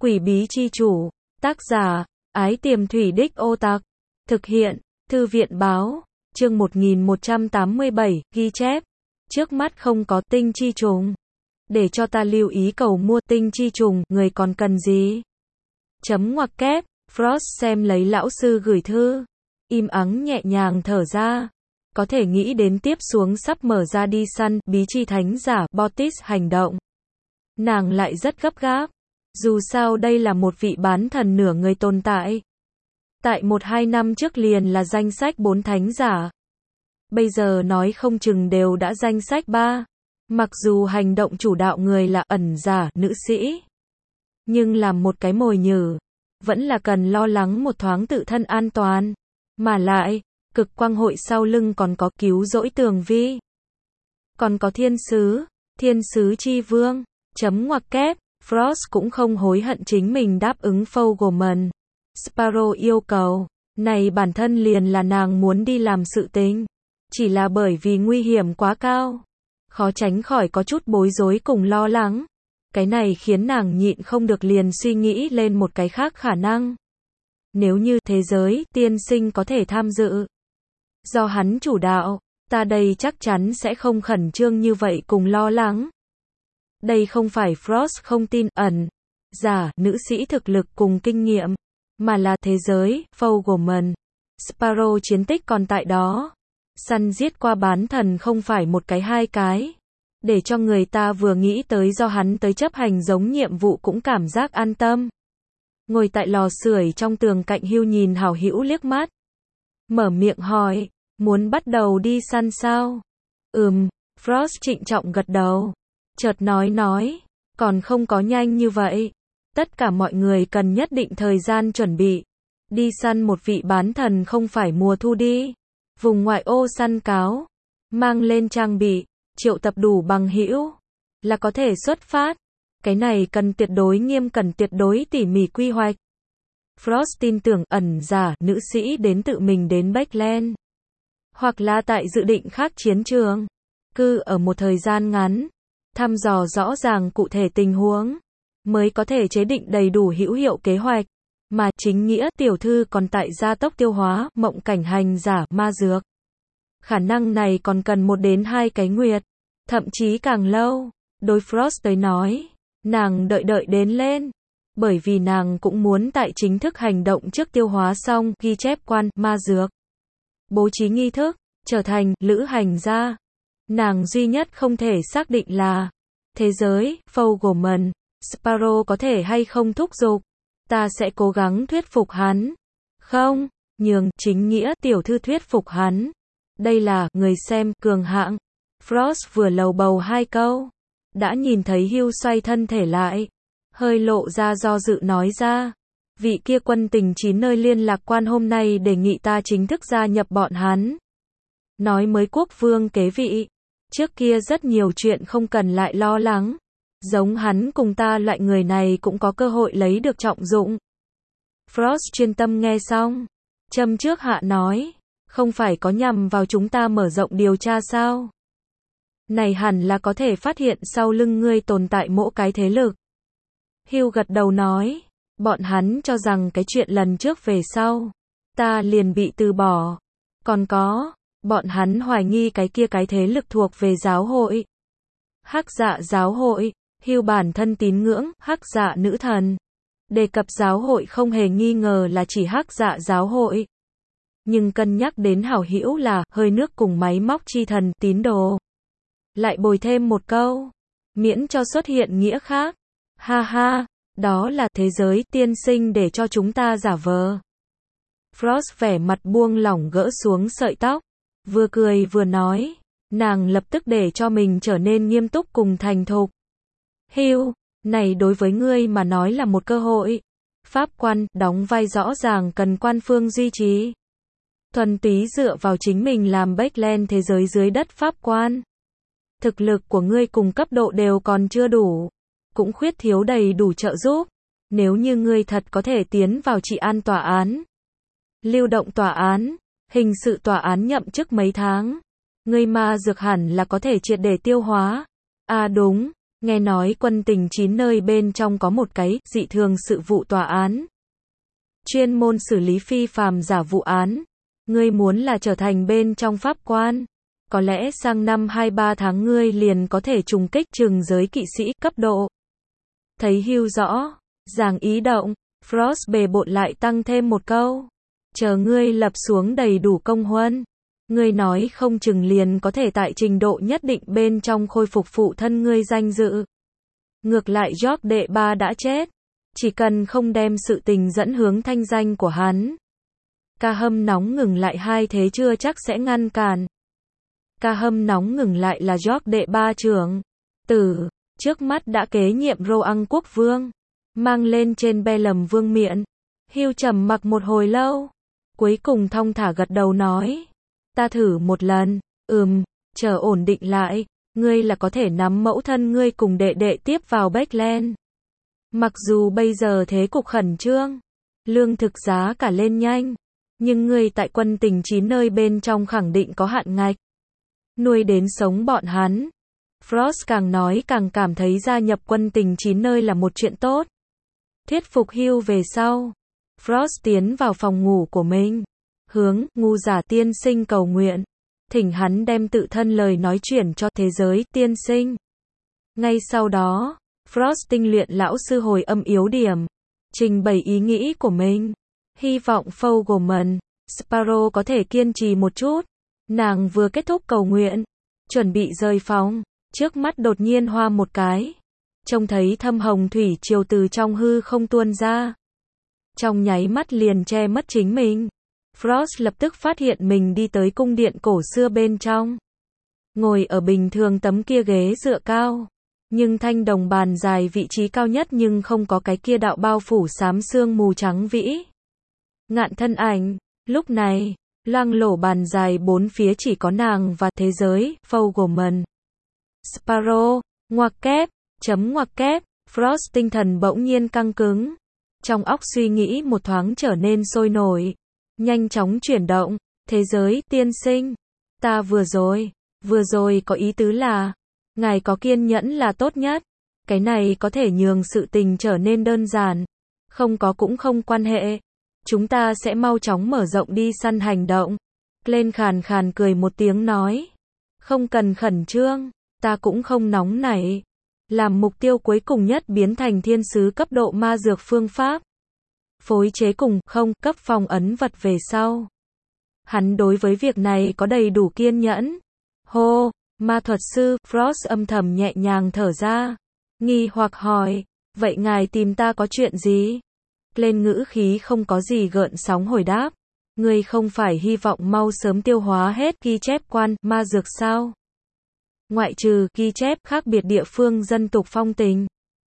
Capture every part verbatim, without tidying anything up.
Quỷ bí chi chủ, tác giả, Ái Tiềm Thủy Đích Ô Tặc, thực hiện, Thư viện báo, chương một nghìn một trăm tám mươi bảy, ghi chép, trước mắt không có tinh chi trùng. Để cho ta lưu ý cầu mua tinh chi trùng, người còn cần gì? Chấm ngoặc kép, Frost xem lấy lão sư gửi thư, im ắng nhẹ nhàng thở ra. Có thể nghĩ đến tiếp xuống sắp mở ra đi săn, bí chi thánh giả, Bottis hành động. Nàng lại rất gấp gáp. Dù sao đây là một vị bán thần nửa người tồn tại. Tại một hai năm trước liền là danh sách bốn thánh giả. Bây giờ nói không chừng đều đã danh sách ba. Mặc dù hành động chủ đạo người là ẩn giả, nữ sĩ. Nhưng làm một cái mồi nhử, vẫn là cần lo lắng một thoáng tự thân an toàn. Mà lại, cực quang hội sau lưng còn có cứu rỗi tường vi. Còn có thiên sứ, thiên sứ chi vương, chấm ngoặc kép. Frost cũng không hối hận chính mình đáp ứng Fogelman. Sparrow yêu cầu, này bản thân liền là nàng muốn đi làm sự tình. Chỉ là bởi vì nguy hiểm quá cao. Khó tránh khỏi có chút bối rối cùng lo lắng. Cái này khiến nàng nhịn không được liền suy nghĩ lên một cái khác khả năng. Nếu như thế giới, tiên sinh có thể tham dự. Do hắn chủ đạo, ta đây chắc chắn sẽ không khẩn trương như vậy cùng lo lắng. Đây không phải Frost không tin ẩn, giả, nữ sĩ thực lực cùng kinh nghiệm, mà là thế giới, Fogelman. Sparrow chiến tích còn tại đó. Săn giết qua bán thần không phải một cái hai cái. Để cho người ta vừa nghĩ tới do hắn tới chấp hành giống nhiệm vụ cũng cảm giác an tâm. Ngồi tại lò sưởi trong tường cạnh Hugh nhìn hảo hữu liếc mắt. Mở miệng hỏi, muốn bắt đầu đi săn sao? Ừm, Frost trịnh trọng gật đầu. Chợt nói nói, còn không có nhanh như vậy. Tất cả mọi người cần nhất định thời gian chuẩn bị. Đi săn một vị bán thần không phải mùa thu đi. Vùng ngoại ô săn cáo. Mang lên trang bị, triệu tập đủ bằng hữu. Là có thể xuất phát. Cái này cần tuyệt đối nghiêm cẩn tuyệt đối tỉ mỉ quy hoạch. Frost tin tưởng ẩn giả, nữ sĩ đến tự mình đến Backland. Hoặc là tại dự định khác chiến trường. Cư ở một thời gian ngắn. Thăm dò rõ ràng cụ thể tình huống, mới có thể chế định đầy đủ hữu hiệu kế hoạch. Mà chính nghĩa tiểu thư còn tại gia tốc tiêu hóa, mộng cảnh hành giả, ma dược. Khả năng này còn cần một đến hai cái nguyệt, thậm chí càng lâu. Đối Frost tới nói, nàng đợi đợi đến lên. Bởi vì nàng cũng muốn tại chính thức hành động trước tiêu hóa xong, ghi chép quan, ma dược. Bố trí nghi thức, trở thành, lữ hành gia. Nàng duy nhất không thể xác định là thế giới, Fogelman, Sparrow có thể hay không thúc giục. Ta sẽ cố gắng thuyết phục hắn. Không, nhường chính nghĩa tiểu thư thuyết phục hắn. Đây là người xem cường hạng. Frost vừa lầu bầu hai câu, đã nhìn thấy Hugh xoay thân thể lại, hơi lộ ra do dự nói ra. Vị kia quân tình chín nơi liên lạc quan hôm nay đề nghị ta chính thức gia nhập bọn hắn. Nói mới quốc vương kế vị. Trước kia rất nhiều chuyện không cần lại lo lắng. Giống hắn cùng ta loại người này cũng có cơ hội lấy được trọng dụng. Frost chuyên tâm nghe xong. Châm trước hạ nói. Không phải có nhằm vào chúng ta mở rộng điều tra sao? Này hẳn là có thể phát hiện sau lưng ngươi tồn tại mỗi cái thế lực. Hugh gật đầu nói. Bọn hắn cho rằng cái chuyện lần trước về sau. Ta liền bị từ bỏ. Còn có. Bọn hắn hoài nghi cái kia cái thế lực thuộc về giáo hội. Hắc dạ giáo hội, Hugh bản thân tín ngưỡng, hắc dạ nữ thần. Đề cập giáo hội không hề nghi ngờ là chỉ hắc dạ giáo hội. Nhưng cân nhắc đến hảo hữu là hơi nước cùng máy móc chi thần tín đồ. Lại bồi thêm một câu, miễn cho xuất hiện nghĩa khác. Ha ha, đó là thế giới tiên sinh để cho chúng ta giả vờ. Frost vẻ mặt buông lỏng gỡ xuống sợi tóc. Vừa cười vừa nói, nàng lập tức để cho mình trở nên nghiêm túc cùng thành thục. Hugh, này đối với ngươi mà nói là một cơ hội. Pháp quan, đóng vai rõ ràng cần quan phương duy trì. Thuần túy dựa vào chính mình làm Backland thế giới dưới đất pháp quan. Thực lực của ngươi cùng cấp độ đều còn chưa đủ. Cũng khuyết thiếu đầy đủ trợ giúp. Nếu như ngươi thật có thể tiến vào trị an tòa án. Lưu động tòa án. Hình sự tòa án nhậm chức mấy tháng. Ngươi ma dược hẳn là có thể triệt để tiêu hóa. À đúng, Nghe nói quân tình chín nơi bên trong có một cái dị thường sự vụ tòa án. Chuyên môn xử lý phi phàm giả vụ án. Ngươi muốn là trở thành bên trong pháp quan. Có lẽ sang năm hai ba tháng ngươi liền có thể trùng kích trừng giới kỵ sĩ cấp độ. Thấy Hugh rõ ràng ý động, Frost bề bộn lại tăng thêm một câu. Chờ ngươi lập xuống đầy đủ công huân. Ngươi nói không chừng liền có thể tại trình độ nhất định bên trong khôi phục phụ thân ngươi danh dự. Ngược lại George đệ ba đã chết. Chỉ cần không đem sự tình dẫn hướng thanh danh của hắn. Ca hâm nóng ngừng lại hai thế chưa chắc sẽ ngăn cản. Ca hâm nóng ngừng lại là George đệ ba trưởng tử, trước mắt đã kế nhiệm Rohan quốc vương, mang lên trên be lầm vương miện. Hugh trầm mặc một hồi lâu, cuối cùng thong thả gật đầu nói, ta thử một lần, ừm, chờ ổn định lại, ngươi là có thể nắm mẫu thân ngươi cùng đệ đệ tiếp vào Backland. Mặc dù bây giờ thế cục khẩn trương, lương thực giá cả lên nhanh, nhưng ngươi tại quân tình chín nơi bên trong khẳng định có hạn ngạch. Nuôi đến sống bọn hắn. Frost càng nói càng cảm thấy gia nhập quân tình chín nơi là một chuyện tốt. Thuyết phục Hugh về sau, Frost tiến vào phòng ngủ của mình, hướng ngu giả tiên sinh cầu nguyện, thỉnh hắn đem tự thân lời nói chuyển cho thế giới tiên sinh. Ngay sau đó, Frost tinh luyện lão sư hồi âm yếu điểm, trình bày ý nghĩ của mình, hy vọng Fogelman, Sparrow có thể kiên trì một chút. Nàng vừa kết thúc cầu nguyện, chuẩn bị rời phòng, trước mắt đột nhiên hoa một cái, trông thấy thâm hồng thủy triều từ trong hư không tuôn ra. Trong nháy mắt liền che mất chính mình. Frost lập tức phát hiện mình đi tới cung điện cổ xưa bên trong. Ngồi ở bình thường tấm kia ghế dựa cao, nhưng thanh đồng bàn dài vị trí cao nhất nhưng không có cái kia đạo bao phủ xám sương mù trắng vĩ. Ngạn thân ảnh, lúc này, loang lổ bàn dài bốn phía chỉ có nàng và thế giới, Fogelman. Sparrow, ngoặc kép, chấm ngoặc kép, Frost tinh thần bỗng nhiên căng cứng. Trong óc suy nghĩ một thoáng trở nên sôi nổi, nhanh chóng chuyển động, thế giới, tiên sinh. Ta vừa rồi, vừa rồi có ý tứ là, ngài có kiên nhẫn là tốt nhất. Cái này có thể nhường sự tình trở nên đơn giản. Không có cũng không quan hệ. Chúng ta sẽ mau chóng mở rộng đi săn hành động. Glenn khàn khàn cười một tiếng nói. Không cần khẩn trương, ta cũng không nóng nảy. Làm mục tiêu cuối cùng nhất biến thành thiên sứ cấp độ ma dược phương pháp. Phối chế cùng không cấp phong ấn vật về sau. Hắn đối với việc này có đầy đủ kiên nhẫn. Hô, ma thuật sư, Frost âm thầm nhẹ nhàng thở ra. Nghi hoặc hỏi, vậy ngài tìm ta có chuyện gì? Lên ngữ khí không có gì gợn sóng hồi đáp. Ngươi không phải hy vọng mau sớm tiêu hóa hết ghi chép quan ma dược sao? Ngoại trừ ghi chép khác biệt địa phương dân tục phong tình.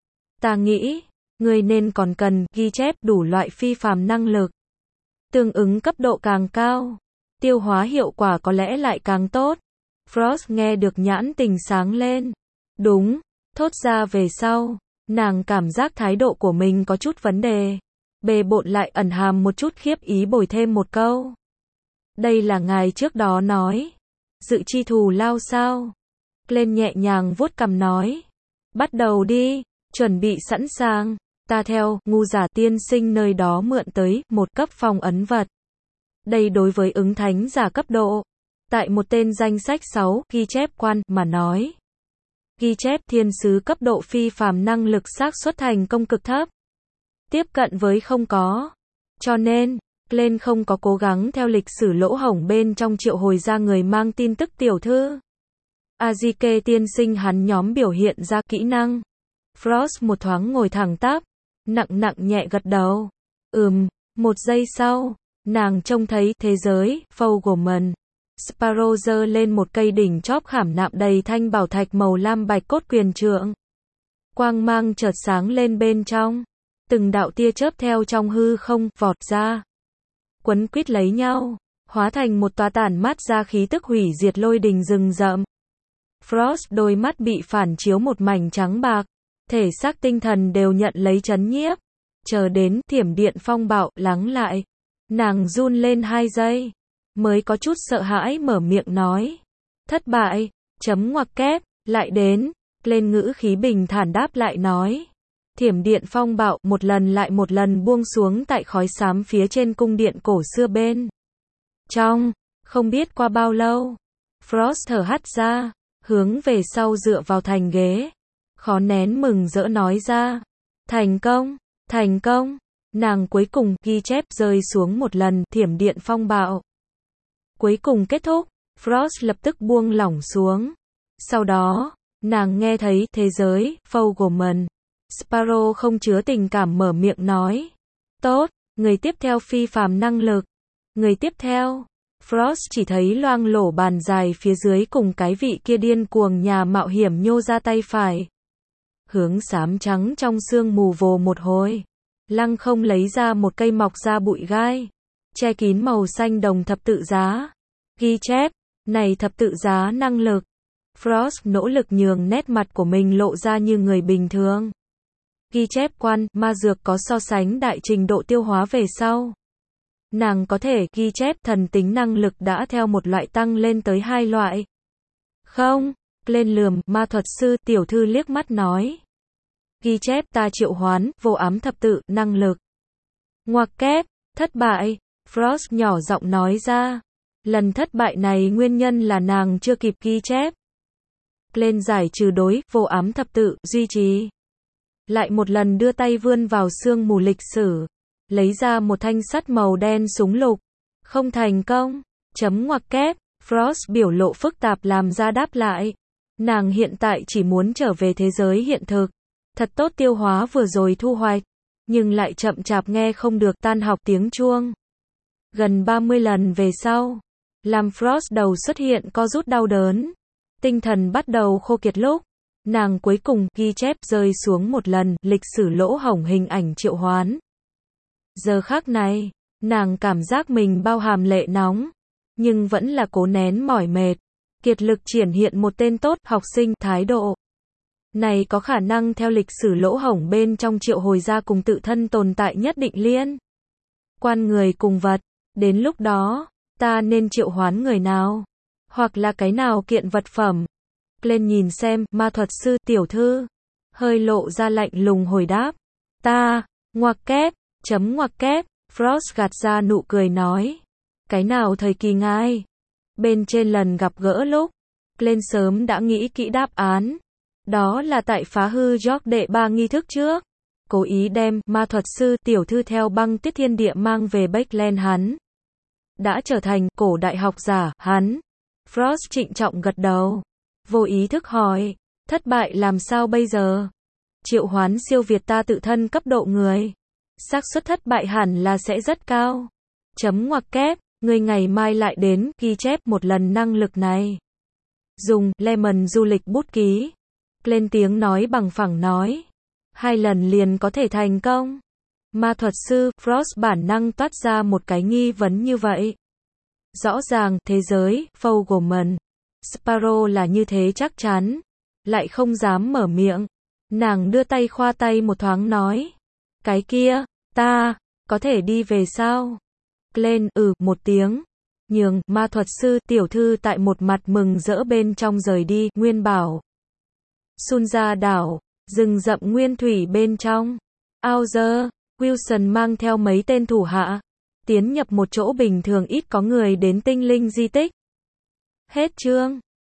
Ta nghĩ, ngươi nên còn cần ghi chép đủ loại phi phàm năng lực. Tương ứng cấp độ càng cao, tiêu hóa hiệu quả có lẽ lại càng tốt. Frost nghe được nhãn tình sáng lên. Đúng, thốt ra về sau, nàng cảm giác thái độ của mình có chút vấn đề. Bề bộn lại ẩn hàm một chút khiếp ý bồi thêm một câu. Đây là ngài trước đó nói. Dự chi thù lao sao? Lên nhẹ nhàng vuốt cằm nói. Bắt đầu đi, chuẩn bị sẵn sàng. Ta theo, ngu giả tiên sinh nơi đó mượn tới, một cấp phong ấn vật. Đây đối với ứng thánh giả cấp độ. Tại một tên danh sách sáu, ghi chép quan, mà nói. Ghi chép thiên sứ cấp độ phi phàm năng lực xác suất thành công cực thấp. Tiếp cận với không có. Cho nên, lên không có cố gắng theo lịch sử lỗ hổng bên trong triệu hồi ra người mang tin tức tiểu thư. Azike tiên sinh hắn nhóm biểu hiện ra kỹ năng. Frost một thoáng ngồi thẳng tắp, nặng nặng nhẹ gật đầu. Ừm, một giây sau, nàng trông thấy thế giới, Fogelman. Sparrow giơ lên một cây đỉnh chóp khảm nạm đầy thanh bảo thạch màu lam bạch cốt quyền trượng. Quang mang chợt sáng lên bên trong. Từng đạo tia chớp theo trong hư không vọt ra, quấn quýt lấy nhau, hóa thành một tòa tản mát ra khí tức hủy diệt lôi đình rừng rậm. Frost đôi mắt bị phản chiếu một mảnh trắng bạc, thể xác tinh thần đều nhận lấy chấn nhiếp. Chờ đến thiểm điện phong bạo lắng lại, nàng run lên hai giây, mới có chút sợ hãi mở miệng nói. Thất bại, chấm ngoặc kép, lại đến, Lên ngữ khí bình thản đáp lại nói. Thiểm điện phong bạo một lần lại một lần buông xuống tại khói xám phía trên cung điện cổ xưa bên trong. Không biết qua bao lâu, Frost thở hắt ra, hướng về sau dựa vào thành ghế. Khó nén mừng rỡ nói ra. Thành công, thành công. Nàng cuối cùng ghi chép rơi xuống một lần thiểm điện phong bạo. Cuối cùng kết thúc, Frost lập tức buông lỏng xuống. Sau đó, nàng nghe thấy thế giới, Fogelman. Sparrow không chứa tình cảm mở miệng nói. Tốt, người tiếp theo phi phàm năng lực. Người tiếp theo. Frost chỉ thấy loang lổ bàn dài phía dưới cùng cái vị kia điên cuồng nhà mạo hiểm nhô ra tay phải. Hướng xám trắng trong sương mù vồ một hồi. Lăng không lấy ra một cây mọc ra bụi gai. Che kín màu xanh đồng thập tự giá. Ghi chép, này thập tự giá năng lực. Frost nỗ lực nhường nét mặt của mình lộ ra như người bình thường. Ghi chép quan, ma dược có so sánh đại trình độ tiêu hóa về sau. Nàng có thể ghi chép thần tính năng lực đã theo một loại tăng lên tới hai loại. Không, lên lườm, ma thuật sư tiểu thư liếc mắt nói. Ghi chép ta triệu hoán, vô ám thập tự, năng lực. Ngoặc kép, thất bại, Frost nhỏ giọng nói ra. Lần thất bại này nguyên nhân là nàng chưa kịp ghi chép. Lên giải trừ đối, vô ám thập tự, duy trì. Lại một lần đưa tay vươn vào sương mù lịch sử. Lấy ra một thanh sắt màu đen súng lục. Không thành công. Chấm ngoặc kép. Frost biểu lộ phức tạp làm ra đáp lại. Nàng hiện tại chỉ muốn trở về thế giới hiện thực. Thật tốt tiêu hóa vừa rồi thu hoạch. Nhưng lại chậm chạp nghe không được tan học tiếng chuông. Gần ba mươi lần về sau. Làm Frost đầu xuất hiện co rút đau đớn. Tinh thần bắt đầu khô kiệt lúc. Nàng cuối cùng ghi chép rơi xuống một lần lịch sử lỗ hổng hình ảnh triệu hoán. Giờ khắc này, nàng cảm giác mình bao hàm lệ nóng, nhưng vẫn là cố nén mỏi mệt, kiệt lực triển hiện một tên tốt học sinh thái độ. Này có khả năng theo lịch sử lỗ hổng bên trong triệu hồi ra cùng tự thân tồn tại nhất định liên. Quan người cùng vật, đến lúc đó, ta nên triệu hoán người nào? Hoặc là cái nào kiện vật phẩm? Lên nhìn xem, ma thuật sư tiểu thư, hơi lộ ra lạnh lùng hồi đáp. Ta, ngoặc kép, chấm ngoặc kép, Frost gạt ra nụ cười nói. Cái nào thời kỳ ngài? Bên trên lần gặp gỡ lúc, lên sớm đã nghĩ kỹ đáp án. Đó là tại phá hư York đệ ba nghi thức trước. Cố ý đem ma thuật sư tiểu thư theo băng tuyết thiên địa mang về Backland hắn. Đã trở thành cổ đại học giả, hắn. Frost trịnh trọng gật đầu. Vô ý thức hỏi, thất bại làm sao bây giờ? Triệu hoán siêu việt ta tự thân cấp độ người. Xác suất thất bại hẳn là sẽ rất cao. Chấm ngoặc kép, người ngày mai lại đến ghi chép một lần năng lực này. Dùng Lemon du lịch bút ký. Lên tiếng nói bằng phẳng nói. Hai lần liền có thể thành công. Ma thuật sư, Frost bản năng toát ra một cái nghi vấn như vậy. Rõ ràng, thế giới, Fogelman. Sparrow là như thế chắc chắn. Lại không dám mở miệng. Nàng đưa tay khoa tay một thoáng nói. Cái kia, ta, có thể đi về sao? Lên, ừ, một tiếng. Nhường, ma thuật sư tiểu thư tại một mặt mừng rỡ bên trong rời đi, nguyên bảo. Sun ra đảo, rừng rậm nguyên thủy bên trong. Auger, Wilson mang theo mấy tên thủ hạ. Tiến nhập một chỗ bình thường ít có người đến tinh linh di tích. Hết chương.